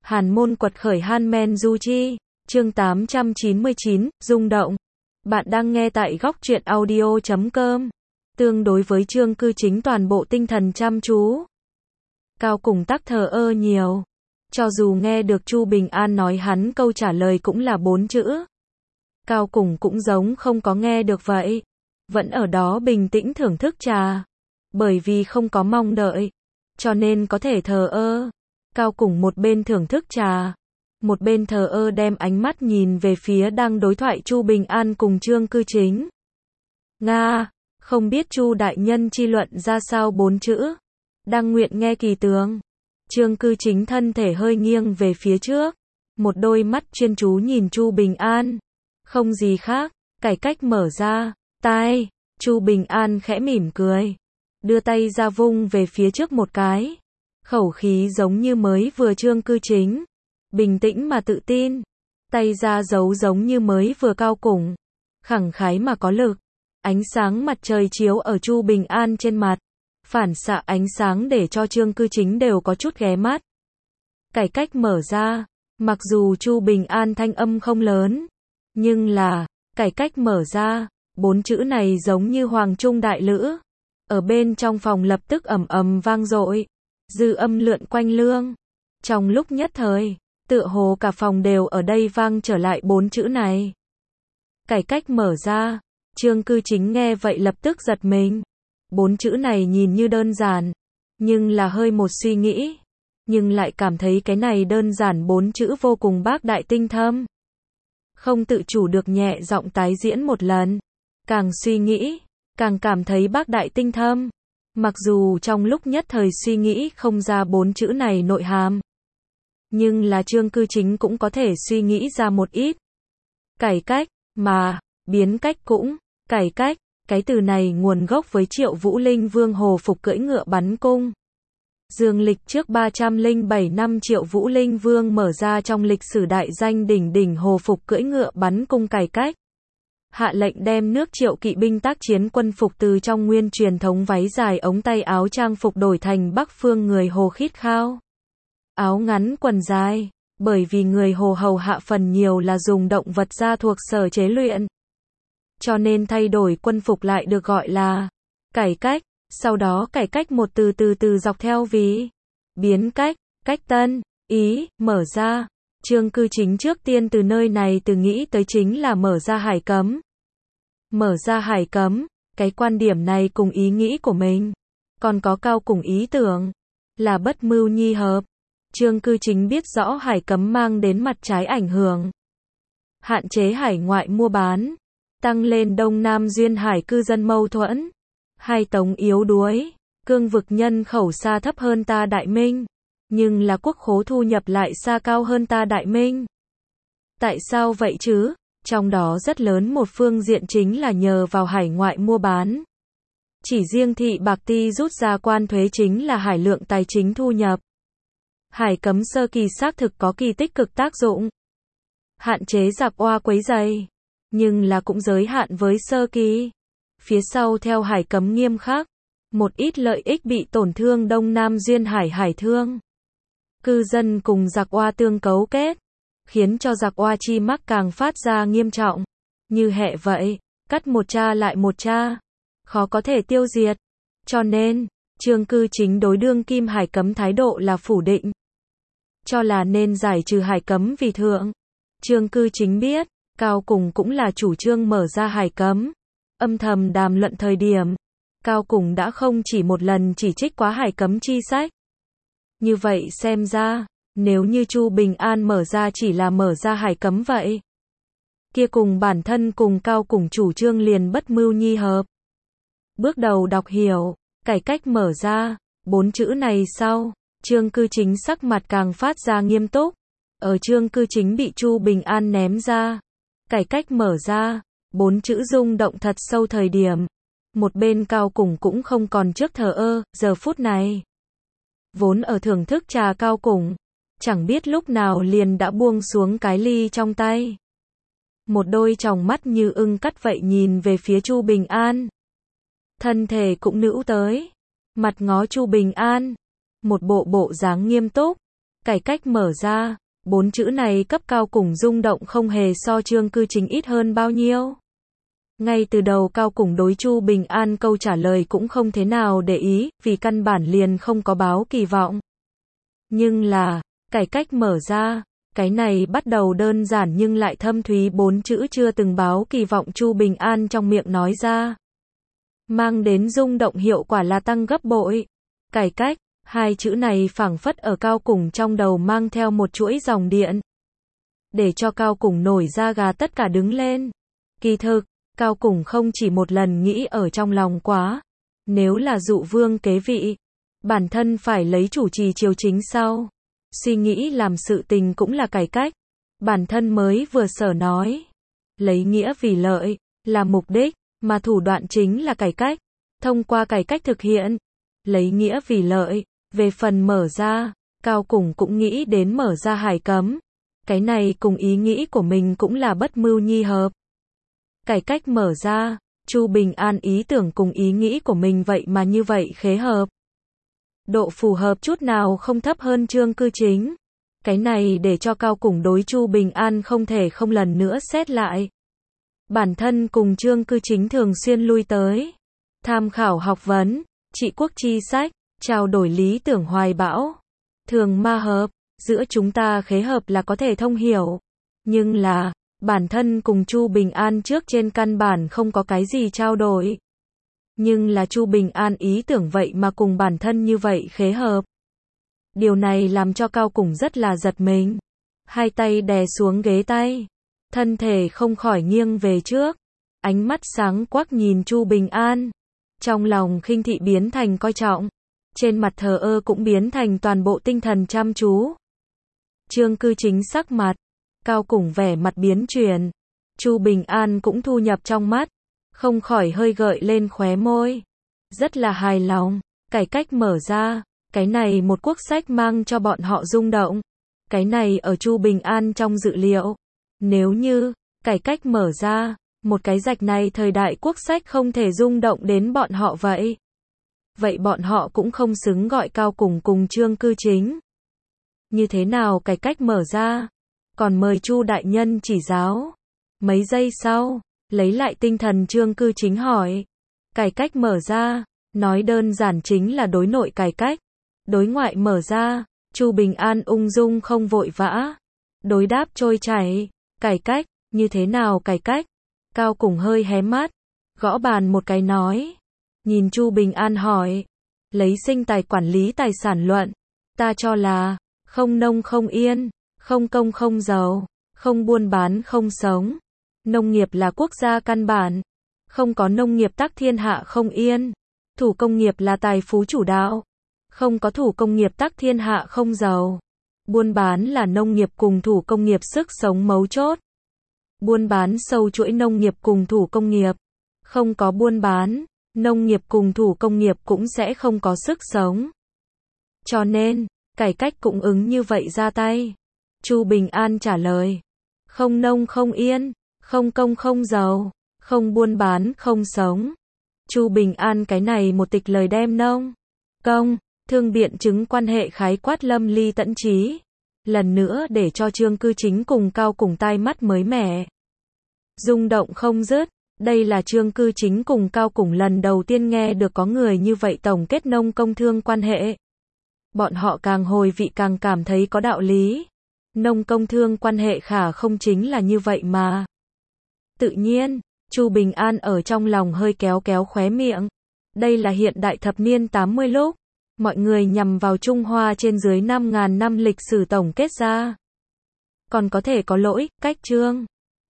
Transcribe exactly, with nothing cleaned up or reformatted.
Hàn môn quật khởi Hanmen Du Chi, chương tám trăm chín mươi chín, rung động. Bạn đang nghe tại góc truyện audio chấm com. Tương đối với Chương Cư Chính toàn bộ tinh thần chăm chú. Cao Cùng tắc thờ ơ nhiều. Cho dù nghe được Chu Bình An nói hắn câu trả lời cũng là bốn chữ. Cao Cùng cũng giống không có nghe được vậy. Vẫn ở đó bình tĩnh thưởng thức trà. Bởi vì không có mong đợi. Cho nên có thể thờ ơ. Cao Cùng một bên thưởng thức trà, một bên thờ ơ đem ánh mắt nhìn về phía đang đối thoại Chu Bình An cùng Chương Cư Chính. Nga, không biết Chu đại nhân chi luận ra sao bốn chữ. Đang nguyện nghe kỳ tướng. Chương Cư Chính thân thể hơi nghiêng về phía trước, một đôi mắt chuyên chú nhìn Chu Bình An. Không gì khác, cải cách mở ra, tai. Chu Bình An khẽ mỉm cười, đưa tay ra vung về phía trước một cái. Khẩu khí giống như mới vừa Chương Cư Chính, bình tĩnh mà tự tin, tay ra giấu giống như mới vừa Cao Cùng, khẳng khái mà có lực. Ánh sáng mặt trời chiếu ở Chu Bình An trên mặt, phản xạ ánh sáng để cho Chương Cư Chính đều có chút ghé mắt. Cải cách mở ra, mặc dù Chu Bình An thanh âm không lớn, nhưng là, cải cách mở ra, bốn chữ này giống như hoàng trung đại lữ, ở bên trong phòng lập tức ầm ầm vang dội. Dư âm lượn quanh lương. Trong lúc nhất thời, tựa hồ cả phòng đều ở đây vang trở lại bốn chữ này. Cải cách mở ra. Chương Cư Chính nghe vậy lập tức giật mình. Bốn chữ này nhìn như đơn giản, nhưng là hơi một suy nghĩ, nhưng lại cảm thấy cái này đơn giản bốn chữ vô cùng bác đại tinh thâm. Không tự chủ được nhẹ giọng tái diễn một lần. Càng suy nghĩ, càng cảm thấy bác đại tinh thâm. Mặc dù trong lúc nhất thời suy nghĩ không ra bốn chữ này nội hàm, nhưng là Chương Cư Chính cũng có thể suy nghĩ ra một ít. Cải cách, mà, biến cách cũng, cải cách, cái từ này nguồn gốc với Triệu Vũ Linh Vương Hồ Phục cưỡi ngựa bắn cung. Dương lịch trước ba trăm lẻ bảy năm Triệu Vũ Linh Vương mở ra trong lịch sử đại danh đỉnh đỉnh Hồ Phục cưỡi ngựa bắn cung cải cách. Hạ lệnh đem nước Triệu kỵ binh tác chiến quân phục từ trong nguyên truyền thống váy dài ống tay áo trang phục đổi thành Bắc phương người Hồ khít khao. Áo ngắn quần dài, bởi vì người Hồ hầu hạ phần nhiều là dùng động vật da thuộc sở chế luyện. Cho nên thay đổi quân phục lại được gọi là cải cách, sau đó cải cách một từ từ từ dọc theo ví. Biến cách, cách tân, ý, mở ra. Chương Cư Chính trước tiên từ nơi này từ nghĩ tới chính là mở ra hải cấm. Mở ra hải cấm, cái quan điểm này cùng ý nghĩ của mình, còn có Cao Cùng ý tưởng, là bất mưu nhi hợp. Chương Cư Chính biết rõ hải cấm mang đến mặt trái ảnh hưởng. Hạn chế hải ngoại mua bán, tăng lên Đông Nam duyên hải cư dân mâu thuẫn, hai tống yếu đuối, cương vực nhân khẩu xa thấp hơn ta Đại Minh, nhưng là quốc khố thu nhập lại xa cao hơn ta Đại Minh. Tại sao vậy chứ? Trong đó rất lớn một phương diện chính là nhờ vào hải ngoại mua bán. Chỉ riêng thị Bạc Ti rút ra quan thuế chính là hải lượng tài chính thu nhập. Hải cấm sơ kỳ xác thực có kỳ tích cực tác dụng. Hạn chế giặc oa quấy rầy, nhưng là cũng giới hạn với sơ kỳ. Phía sau theo hải cấm nghiêm khắc, một ít lợi ích bị tổn thương Đông Nam duyên hải hải thương. Cư dân cùng giặc oa tương cấu kết, khiến cho giặc oa chi mắc càng phát ra nghiêm trọng. Như hệ vậy, cắt một cha lại một cha, khó có thể tiêu diệt. Cho nên, Chương Cư Chính đối đương kim hải cấm thái độ là phủ định. Cho là nên giải trừ hải cấm vì thượng. Chương Cư Chính biết, Cao Cùng cũng là chủ trương mở ra hải cấm. Âm thầm đàm luận thời điểm, Cao Cùng đã không chỉ một lần chỉ trích quá hải cấm chi sách. Như vậy xem ra, nếu như Chu Bình An mở ra chỉ là mở ra hải cấm vậy, kia cùng bản thân cùng Cao Cùng chủ trương liền bất mưu nhi hợp. Bước đầu đọc hiểu, cải cách mở ra, bốn chữ này sau, Chương Cư Chính sắc mặt càng phát ra nghiêm túc. Ở Chương Cư Chính bị Chu Bình An ném ra, cải cách mở ra, bốn chữ rung động thật sâu thời điểm. Một bên Cao Cùng cũng không còn trước thờ ơ, giờ phút này. Vốn ở thưởng thức trà Cao Cùng, chẳng biết lúc nào liền đã buông xuống cái ly trong tay. Một đôi tròng mắt như ưng cắt vậy nhìn về phía Chu Bình An. Thân thể cũng nữ tới, mặt ngó Chu Bình An, một bộ bộ dáng nghiêm túc, Cải cách mở ra, bốn chữ này cấp Cao Củng rung động không hề so Chương Cư Chính ít hơn bao nhiêu. Ngay từ đầu Cao Củng đối Chu Bình An câu trả lời cũng không thế nào để ý, vì căn bản liền không có báo kỳ vọng. Nhưng là, cải cách mở ra, cái này bắt đầu đơn giản nhưng lại thâm thúy bốn chữ chưa từng báo kỳ vọng Chu Bình An trong miệng nói ra. Mang đến rung động hiệu quả là tăng gấp bội. Cải cách, hai chữ này phảng phất ở Cao Củng trong đầu mang theo một chuỗi dòng điện. Để cho Cao Củng nổi da gà tất cả đứng lên. Kỳ thực, Cao Củng không chỉ một lần nghĩ ở trong lòng quá. Nếu là dụ vương kế vị, bản thân phải lấy chủ trì triều chính sau. Suy nghĩ làm sự tình cũng là cải cách. Bản thân mới vừa sở nói. Lấy nghĩa vì lợi, là mục đích, mà thủ đoạn chính là cải cách. Thông qua cải cách thực hiện. Lấy nghĩa vì lợi, về phần mở ra, Cao Củng cũng nghĩ đến mở ra hải cấm. Cái này cùng ý nghĩ của mình cũng là bất mưu nhi hợp. Cải cách mở ra, Chu Bình An ý tưởng cùng ý nghĩ của mình vậy mà như vậy khế hợp. Độ phù hợp chút nào không thấp hơn Chương Cư Chính. Cái này để cho Cao Củng đối Chu Bình An không thể không lần nữa xét lại. Bản thân cùng Chương Cư Chính thường xuyên lui tới. Tham khảo học vấn, trị quốc chi sách, trao đổi lý tưởng hoài bão. Thường ma hợp, giữa chúng ta khế hợp là có thể thông hiểu. Nhưng là, bản thân cùng Chu Bình An trước trên căn bản không có cái gì trao đổi. Nhưng là Chu Bình An ý tưởng vậy mà cùng bản thân như vậy khế hợp. Điều này làm cho Cao Củng rất là giật mình. Hai tay đè xuống ghế tay. Thân thể không khỏi nghiêng về trước. Ánh mắt sáng quắc nhìn Chu Bình An. Trong lòng khinh thị biến thành coi trọng. Trên mặt thờ ơ cũng biến thành toàn bộ tinh thần chăm chú. Chương Cư Chính sắc mặt. Cao Củng vẻ mặt biến chuyển. Chu Bình An cũng thu nhập trong mắt. Không khỏi hơi gợi lên khóe môi. Rất là hài lòng. Cải cách mở ra. Cái này một quốc sách mang cho bọn họ rung động. Cái này ở Chu Bình An trong dự liệu. Nếu như, cải cách mở ra, một cái rạch này thời đại quốc sách không thể rung động đến bọn họ vậy. Vậy bọn họ cũng không xứng gọi Cao Củng cùng Chương Cư Chính. Như thế nào cải cách mở ra? Còn mời Chu đại nhân chỉ giáo. Mấy giây sau, lấy lại tinh thần Chương Cư Chính hỏi. Cải cách mở ra, nói đơn giản chính là đối nội cải cách. Đối ngoại mở ra, Chu Bình An ung dung không vội vã. Đối đáp trôi chảy. Cải cách, như thế nào cải cách? Cao Củng hơi hé mắt, gõ bàn một cái nói. Nhìn Chu Bình An hỏi. Lấy sinh tài quản lý tài sản luận. Ta cho là, không nông không yên, không công không giàu, không buôn bán không sống. Nông nghiệp là quốc gia căn bản. Không có nông nghiệp tắc thiên hạ không yên. Thủ công nghiệp là tài phú chủ đạo. Không có thủ công nghiệp tắc thiên hạ không giàu. Buôn bán là nông nghiệp cùng thủ công nghiệp sức sống mấu chốt. Buôn bán sâu chuỗi nông nghiệp cùng thủ công nghiệp. Không có buôn bán, nông nghiệp cùng thủ công nghiệp cũng sẽ không có sức sống. Cho nên, cải cách cũng ứng như vậy ra tay. Chu Bình An trả lời. Không nông không yên, không công không giàu, không buôn bán không sống. Chu Bình An cái này một tịch lời đem nông, công, thương biện chứng quan hệ khái quát lâm ly tận trí. Lần nữa để cho Chương Cư Chính cùng Cao Củng tai mắt mới mẻ. Rung động không dứt. Đây là Chương Cư Chính cùng Cao Củng lần đầu tiên nghe được có người như vậy tổng kết nông công thương quan hệ. Bọn họ càng hồi vị càng cảm thấy có đạo lý. Nông công thương quan hệ khả không chính là như vậy mà. Tự nhiên, Chu Bình An ở trong lòng hơi kéo kéo khóe miệng. Đây là hiện đại thập niên tám mươi lúc. Mọi người nhằm vào Trung Hoa trên dưới năm ngàn năm lịch sử tổng kết ra. Còn có thể có lỗi, cách Chương